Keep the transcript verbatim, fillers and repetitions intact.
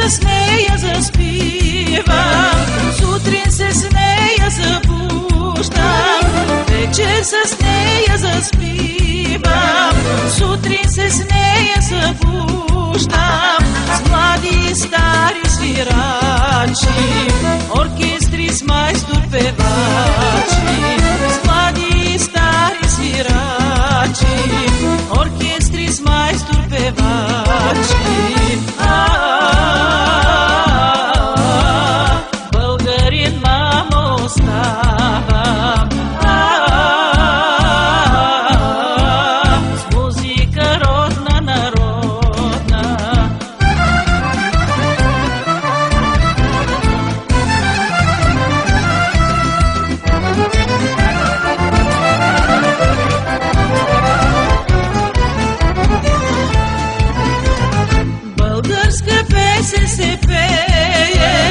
с нея заспивам, сутрин се с нея събуждам. Вечер с нея заспивам, сутрин се с нея събуждам. С млади и стари свирачи, оркестри с майстор певачи. С млади и стари свирачи, оркестри с майстор певачи. Българин, мамо, ставам, с музика родна, народна. Българска песен се пее,